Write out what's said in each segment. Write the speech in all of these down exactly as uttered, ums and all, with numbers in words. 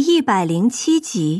一百零七集。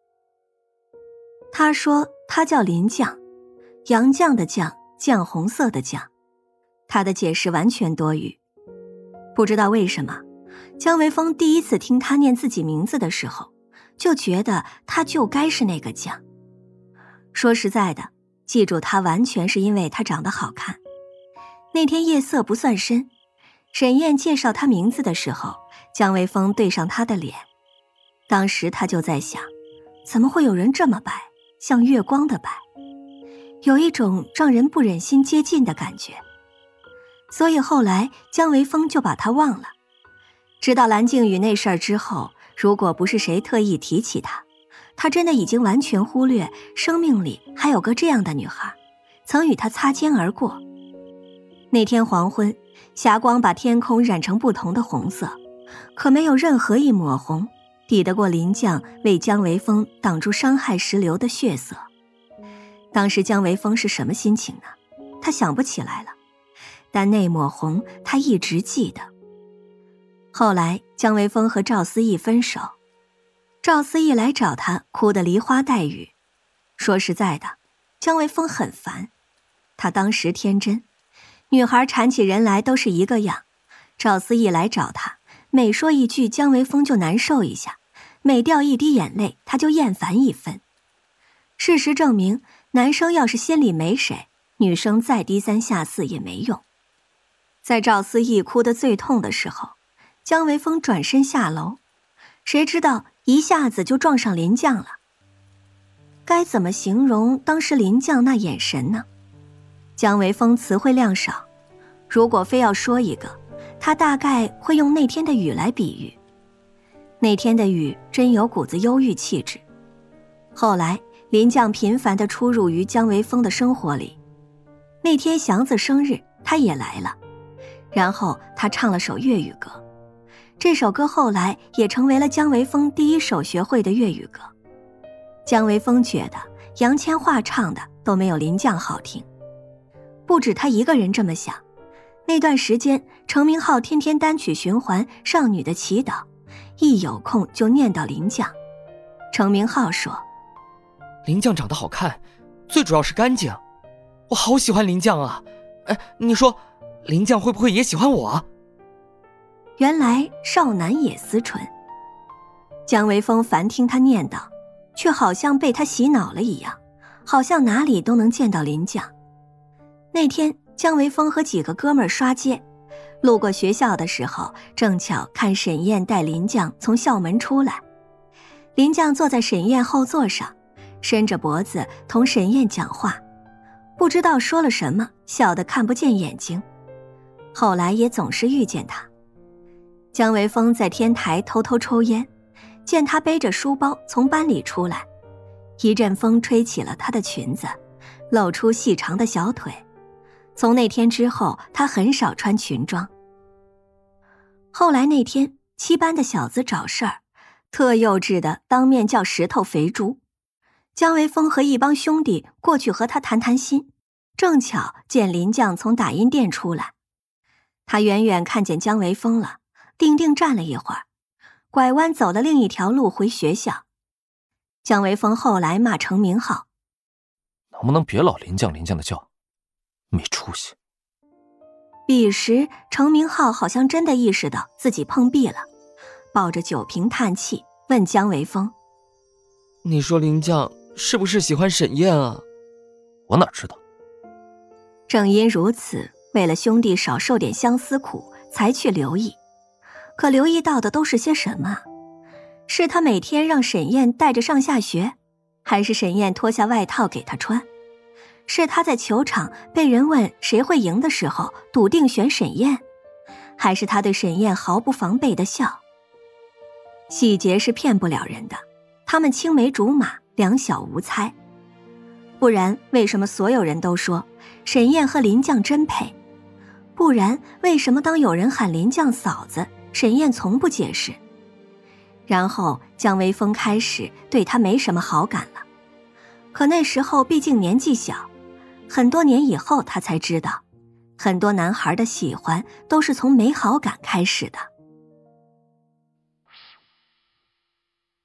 他说他叫林绛，杨绛的绛，绛红色的绛。他的解释完全多余。不知道为什么，姜维峰第一次听他念自己名字的时候，就觉得他就该是那个绛。说实在的，记住他完全是因为他长得好看。那天夜色不算深，沈燕介绍他名字的时候，姜维峰对上他的脸，当时他就在想，怎么会有人这么白，像月光的白，有一种让人不忍心接近的感觉。所以后来姜维峰就把他忘了。直到蓝静宇那事儿之后，如果不是谁特意提起他，他真的已经完全忽略生命里还有个这样的女孩，曾与他擦肩而过。那天黄昏，霞光把天空染成不同的红色，可没有任何一抹红抵得过林绛为姜维峰挡住伤害石流的血色。当时姜维峰是什么心情呢？他想不起来了，但那抹红他一直记得。后来姜维峰和赵思义分手，赵思义来找他，哭得梨花带雨。说实在的，姜维峰很烦。他当时天真，女孩缠起人来都是一个样，赵思义来找他，每说一句姜维峰就难受一下，每掉一滴眼泪他就厌烦一分。事实证明，男生要是心里没谁，女生再低三下四也没用。在赵思义哭得最痛的时候，姜维峰转身下楼，谁知道一下子就撞上林绛了。该怎么形容当时林绛那眼神呢？姜维峰词汇量少，如果非要说一个，他大概会用那天的雨来比喻。那天的雨真有股子忧郁气质。后来林绛频繁地出入于姜维峰的生活里。那天祥子生日，他也来了，然后他唱了首粤语歌。这首歌后来也成为了姜维峰第一首学会的粤语歌。姜维峰觉得杨千嬅唱的都没有林绛好听。不止他一个人这么想，那段时间程明浩天天单曲循环《少女的祈祷》，一有空就念叨林绛。程明浩说， 林绛长得好看，最主要是干净，我好喜欢林绛啊。哎，你说林绛会不会也喜欢我？ 原来少男也思纯。姜维峰烦听他念叨，却好像被他洗脑了一样，好像哪里都能见到林绛。那天姜维峰和几个哥们儿刷街，路过学校的时候，正巧看沈燕带林绛从校门出来。林绛坐在沈燕后座上，伸着脖子同沈燕讲话，不知道说了什么，笑得看不见眼睛。后来也总是遇见他。姜维峰在天台偷偷抽烟，见他背着书包从班里出来，一阵风吹起了他的裙子，露出细长的小腿。从那天之后，他很少穿裙装。后来那天，七班的小子找事儿，特幼稚的当面叫石头肥猪。姜维峰和一帮兄弟过去和他谈谈心，正巧见林绛从打印店出来。他远远看见姜维峰了，定定站了一会儿，拐弯走了另一条路回学校。姜维峰后来骂程明浩， 能不能别老林绛林绛的叫，没出息。 彼时程明浩好像真的意识到自己碰壁了，抱着酒瓶叹气，问姜维峰， 你说林绛是不是喜欢沈燕啊？ 我哪知道。 正因如此，为了兄弟少受点相思苦，才去留意。可留意到的都是些什么？是他每天让沈燕带着上下学，还是沈燕脱下外套给他穿？是他在球场被人问谁会赢的时候笃定选沈燕，还是他对沈燕毫不防备的笑？细节是骗不了人的，他们青梅竹马，两小无猜。不然为什么所有人都说沈燕和林绛真配？不然为什么当有人喊林绛嫂子，沈燕从不解释？然后姜维峰开始对他没什么好感了。可那时候毕竟年纪小，很多年以后他才知道，很多男孩的喜欢都是从没好感开始的。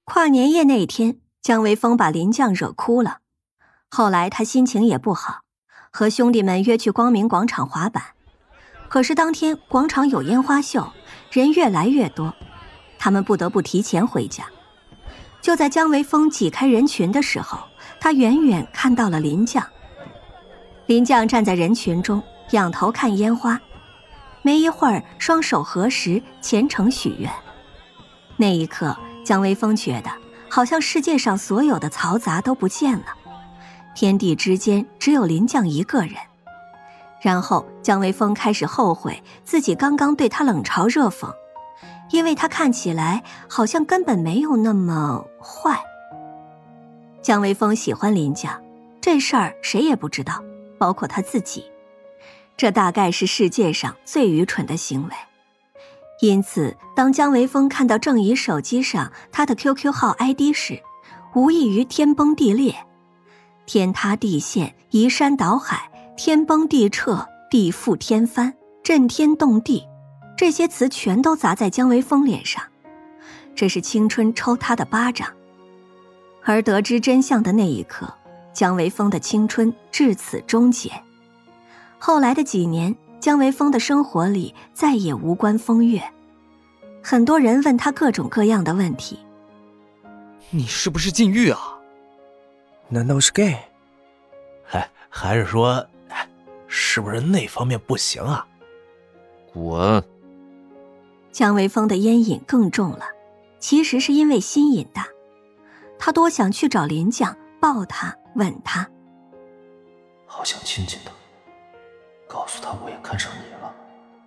跨年夜那天，姜维峰把林绛惹哭了。后来他心情也不好，和兄弟们约去光明广场滑板。可是当天广场有烟花秀，人越来越多，他们不得不提前回家。就在姜维峰挤开人群的时候，他远远看到了林绛。林绛站在人群中，仰头看烟花，没一会儿双手合十，虔诚许愿。那一刻，姜维峰觉得好像世界上所有的嘈杂都不见了，天地之间只有林绛一个人。然后姜维峰开始后悔自己刚刚对他冷嘲热讽，因为他看起来好像根本没有那么坏。姜维峰喜欢林绛，这事儿谁也不知道，包括他自己。这大概是世界上最愚蠢的行为。因此当姜维峰看到郑怡手机上他的 Q Q 号 I D 时，无异于天崩地裂。天塌地陷，移山倒海，天崩地彻，地覆天翻，震天动地，这些词全都砸在姜维峰脸上。这是青春抽他的巴掌。而得知真相的那一刻，姜维峰的青春至此终结。后来的几年，姜维峰的生活里再也无关风月。很多人问他各种各样的问题。 你是不是禁欲啊？ 难道是 gay？ 哎，还是说，哎，是不是那方面不行啊？ 滚！ 姜维峰的烟瘾更重了，其实是因为心瘾大。他多想去找林绛，抱她，吻她。 好想亲亲他，告诉他我也看上你了。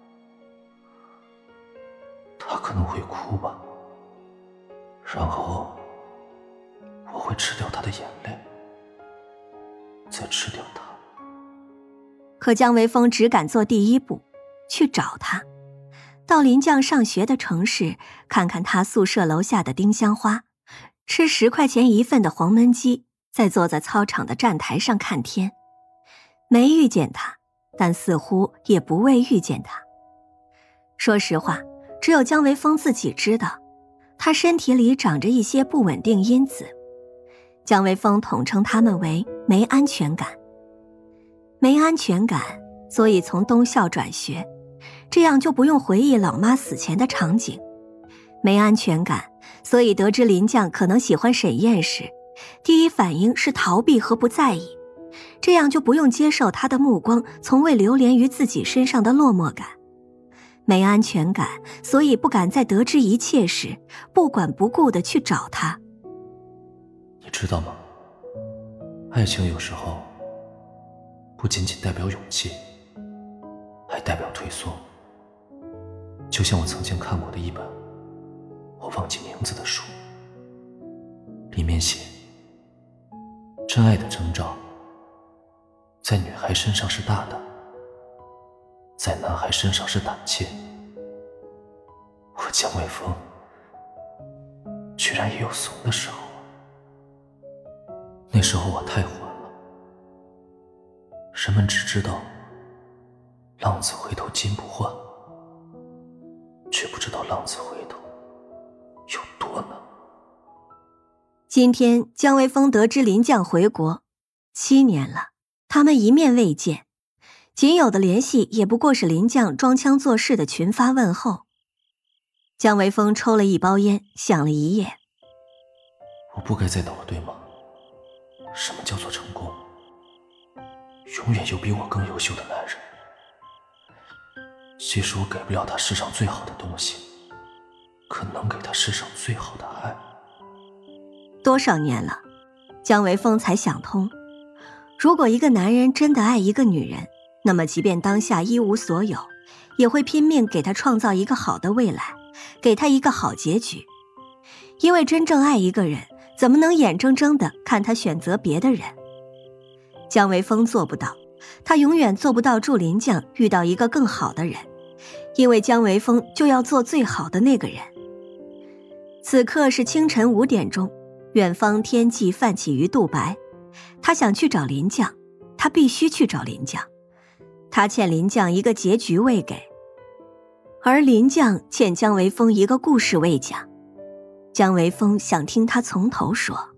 他可能会哭吧，然后我会吃掉他的眼泪，再吃掉他。 可姜维峰只敢做第一步，去找他，到林绛上学的城市，看看他宿舍楼下的丁香花，吃十块钱一份的黄焖鸡，再坐在操场的站台上看天。没遇见他，但似乎也不为遇见他。说实话，只有姜维峰自己知道，他身体里长着一些不稳定因子。姜维峰统称他们为没安全感。没安全感，所以从东校转学，这样就不用回忆老妈死前的场景。没安全感，所以得知林绛可能喜欢沈燕时，第一反应是逃避和不在意，这样就不用接受他的目光从未流连于自己身上的落寞感。没安全感，所以不敢在得知一切时不管不顾地去找他。 你知道吗？爱情有时候不仅仅代表勇气，还代表退缩。就像我曾经看过的一本我忘记名字的书，里面写，真爱的征兆在女孩身上是大的，在男孩身上是胆怯。我姜维峰居然也有怂的时候。那时候我太缓了，人们只知道浪子回头金不换，却不知道浪子回头有多难。 今天姜维峰得知林绛回国，七年了，他们一面未见，仅有的联系也不过是林绛装腔作势的群发问候。姜维峰抽了一包烟，想了一夜。 我不该再倒了，对吗？什么叫做成功？永远有比我更优秀的男人。即使我给不了他世上最好的东西，可能给他世上最好的爱。 多少年了，姜维峰才想通，如果一个男人真的爱一个女人，那么即便当下一无所有，也会拼命给她创造一个好的未来，给她一个好结局。因为真正爱一个人，怎么能眼睁睁地看他选择别的人？姜维峰做不到，他永远做不到祝林绛遇到一个更好的人，因为姜维峰就要做最好的那个人。此刻是清晨五点钟，远方天际泛起鱼肚白。他想去找林绛，他必须去找林绛，他欠林绛一个结局未给，而林绛欠姜维峰一个故事未讲。 江维峰想听他从头说。